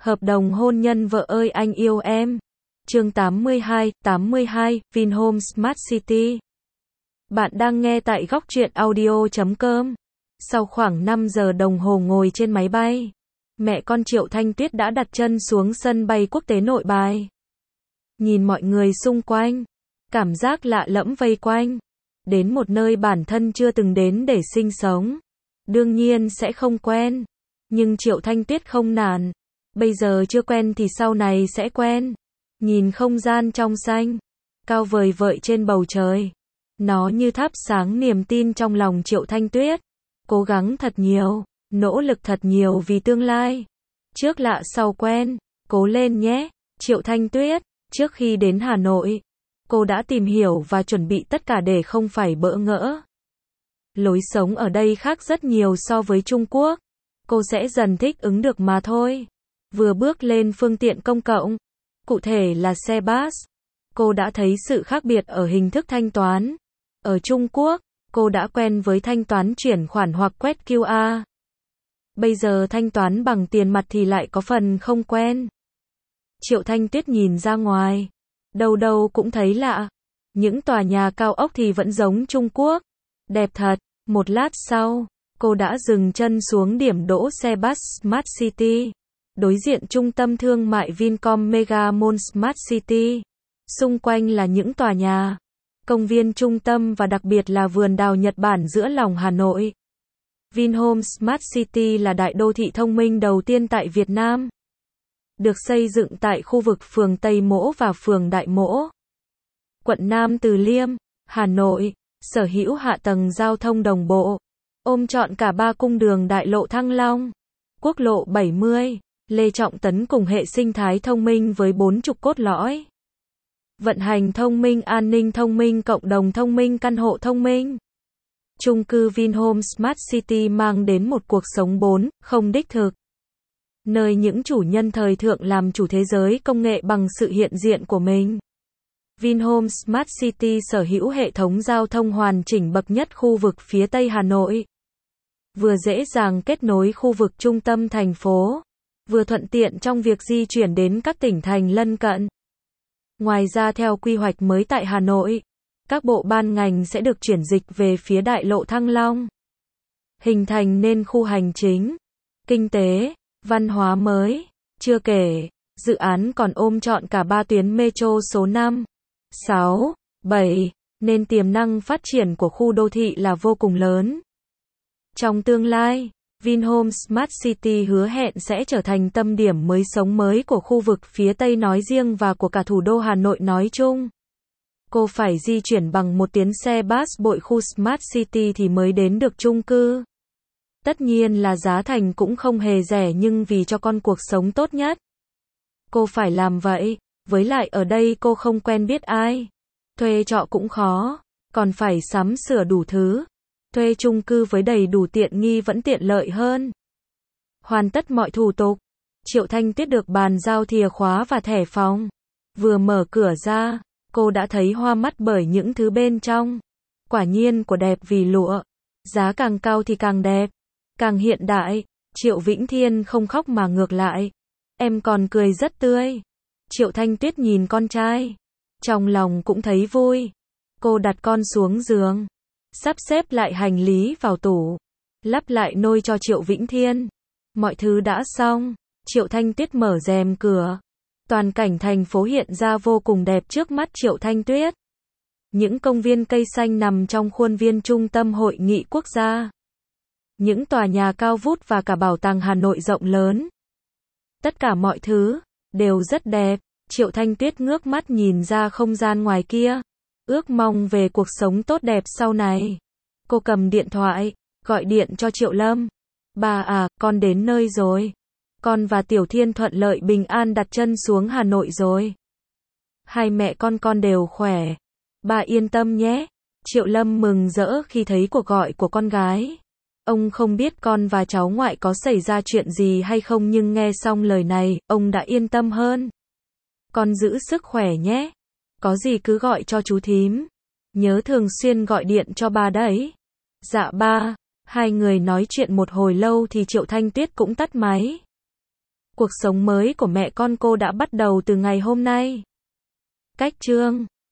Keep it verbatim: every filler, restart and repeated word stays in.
Hợp đồng hôn nhân vợ ơi anh yêu em. Chương tám mươi hai, tám mươi hai, Vinhomes Smart City. Bạn đang nghe tại góc truyện audio chấm com. Sau khoảng năm giờ đồng hồ ngồi trên máy bay, mẹ con Triệu Thanh Tuyết đã đặt chân xuống sân bay quốc tế Nội Bài. Nhìn mọi người xung quanh, cảm giác lạ lẫm vây quanh. Đến một nơi bản thân chưa từng đến để sinh sống. Đương nhiên sẽ không quen. Nhưng Triệu Thanh Tuyết không nản. Bây giờ chưa quen thì sau này sẽ quen. Nhìn không gian trong xanh, cao vời vợi trên bầu trời. Nó như thắp sáng niềm tin trong lòng Triệu Thanh Tuyết. Cố gắng thật nhiều, nỗ lực thật nhiều vì tương lai. Trước lạ sau quen, cố lên nhé. Triệu Thanh Tuyết, trước khi đến Hà Nội, cô đã tìm hiểu và chuẩn bị tất cả để không phải bỡ ngỡ. Lối sống ở đây khác rất nhiều so với Trung Quốc. Cô sẽ dần thích ứng được mà thôi. Vừa bước lên phương tiện công cộng, cụ thể là xe bus, cô đã thấy sự khác biệt ở hình thức thanh toán. Ở Trung Quốc, cô đã quen với thanh toán chuyển khoản hoặc quét quy rờ. Bây giờ thanh toán bằng tiền mặt thì lại có phần không quen. Triệu Thanh Tuyết nhìn ra ngoài, đâu đâu cũng thấy lạ. Những tòa nhà cao ốc thì vẫn giống Trung Quốc. Đẹp thật. Một lát sau, cô đã dừng chân xuống điểm đỗ xe bus Smart City. Đối diện trung tâm thương mại Vincom Mega Mall Smart City. Xung quanh là những tòa nhà, công viên trung tâm và đặc biệt là vườn đào Nhật Bản giữa lòng Hà Nội. Vinhomes Smart City là đại đô thị thông minh đầu tiên tại Việt Nam. Được xây dựng tại khu vực phường Tây Mỗ và phường Đại Mỗ, quận Nam Từ Liêm, Hà Nội, sở hữu hạ tầng giao thông đồng bộ, ôm trọn cả ba cung đường đại lộ Thăng Long, quốc lộ bảy mươi, Lê Trọng Tấn cùng hệ sinh thái thông minh với bốn trục cốt lõi. Vận hành thông minh, an ninh thông minh, cộng đồng thông minh, căn hộ thông minh. Chung cư Vinhomes Smart City mang đến một cuộc sống bốn không đích thực. Nơi những chủ nhân thời thượng làm chủ thế giới công nghệ bằng sự hiện diện của mình. Vinhomes Smart City sở hữu hệ thống giao thông hoàn chỉnh bậc nhất khu vực phía Tây Hà Nội. Vừa dễ dàng kết nối khu vực trung tâm thành phố, vừa thuận tiện trong việc di chuyển đến các tỉnh thành lân cận. Ngoài ra theo quy hoạch mới tại Hà Nội, các bộ ban ngành sẽ được chuyển dịch về phía đại lộ Thăng Long, hình thành nên khu hành chính, kinh tế, văn hóa mới. Chưa kể, dự án còn ôm trọn cả ba tuyến metro số năm, sáu, bảy, nên tiềm năng phát triển của khu đô thị là vô cùng lớn. Trong tương lai, Vinhomes Smart City hứa hẹn sẽ trở thành tâm điểm mới sống mới của khu vực phía Tây nói riêng và của cả thủ đô Hà Nội nói chung. Cô phải di chuyển bằng một tuyến xe bus bội khu Smart City thì mới đến được chung cư. Tất nhiên là giá thành cũng không hề rẻ nhưng vì cho con cuộc sống tốt nhất, cô phải làm vậy. Với lại ở đây cô không quen biết ai. Thuê trọ cũng khó, còn phải sắm sửa đủ thứ. Thuê chung cư với đầy đủ tiện nghi vẫn tiện lợi hơn. Hoàn tất mọi thủ tục, Triệu Thanh Tuyết được bàn giao chìa khóa và thẻ phòng. Vừa mở cửa ra, cô đã thấy hoa mắt bởi những thứ bên trong. Quả nhiên của đẹp vì lụa. Giá càng cao thì càng đẹp, càng hiện đại. Triệu Vĩnh Thiên không khóc mà ngược lại. Em còn cười rất tươi. Triệu Thanh Tuyết nhìn con trai, trong lòng cũng thấy vui. Cô đặt con xuống giường, sắp xếp lại hành lý vào tủ, lắp lại nôi cho Triệu Vĩnh Thiên. Mọi thứ đã xong, Triệu Thanh Tuyết mở rèm cửa. Toàn cảnh thành phố hiện ra vô cùng đẹp trước mắt Triệu Thanh Tuyết. Những công viên cây xanh nằm trong khuôn viên trung tâm hội nghị quốc gia. Những tòa nhà cao vút và cả bảo tàng Hà Nội rộng lớn. Tất cả mọi thứ đều rất đẹp. Triệu Thanh Tuyết ngước mắt nhìn ra không gian ngoài kia, ước mong về cuộc sống tốt đẹp sau này. Cô cầm điện thoại, gọi điện cho Triệu Lâm. Bà à, con đến nơi rồi. Con và Tiểu Thiên thuận lợi bình an đặt chân xuống Hà Nội rồi. Hai mẹ con con đều khỏe. Bà yên tâm nhé. Triệu Lâm mừng rỡ khi thấy cuộc gọi của con gái. Ông không biết con và cháu ngoại có xảy ra chuyện gì hay không nhưng nghe xong lời này, ông đã yên tâm hơn. Con giữ sức khỏe nhé. Có gì cứ gọi cho chú thím. Nhớ thường xuyên gọi điện cho ba đấy. Dạ ba. Hai người nói chuyện một hồi lâu thì Triệu Thanh Tuyết cũng tắt máy. Cuộc sống mới của mẹ con cô đã bắt đầu từ ngày hôm nay. Cách chương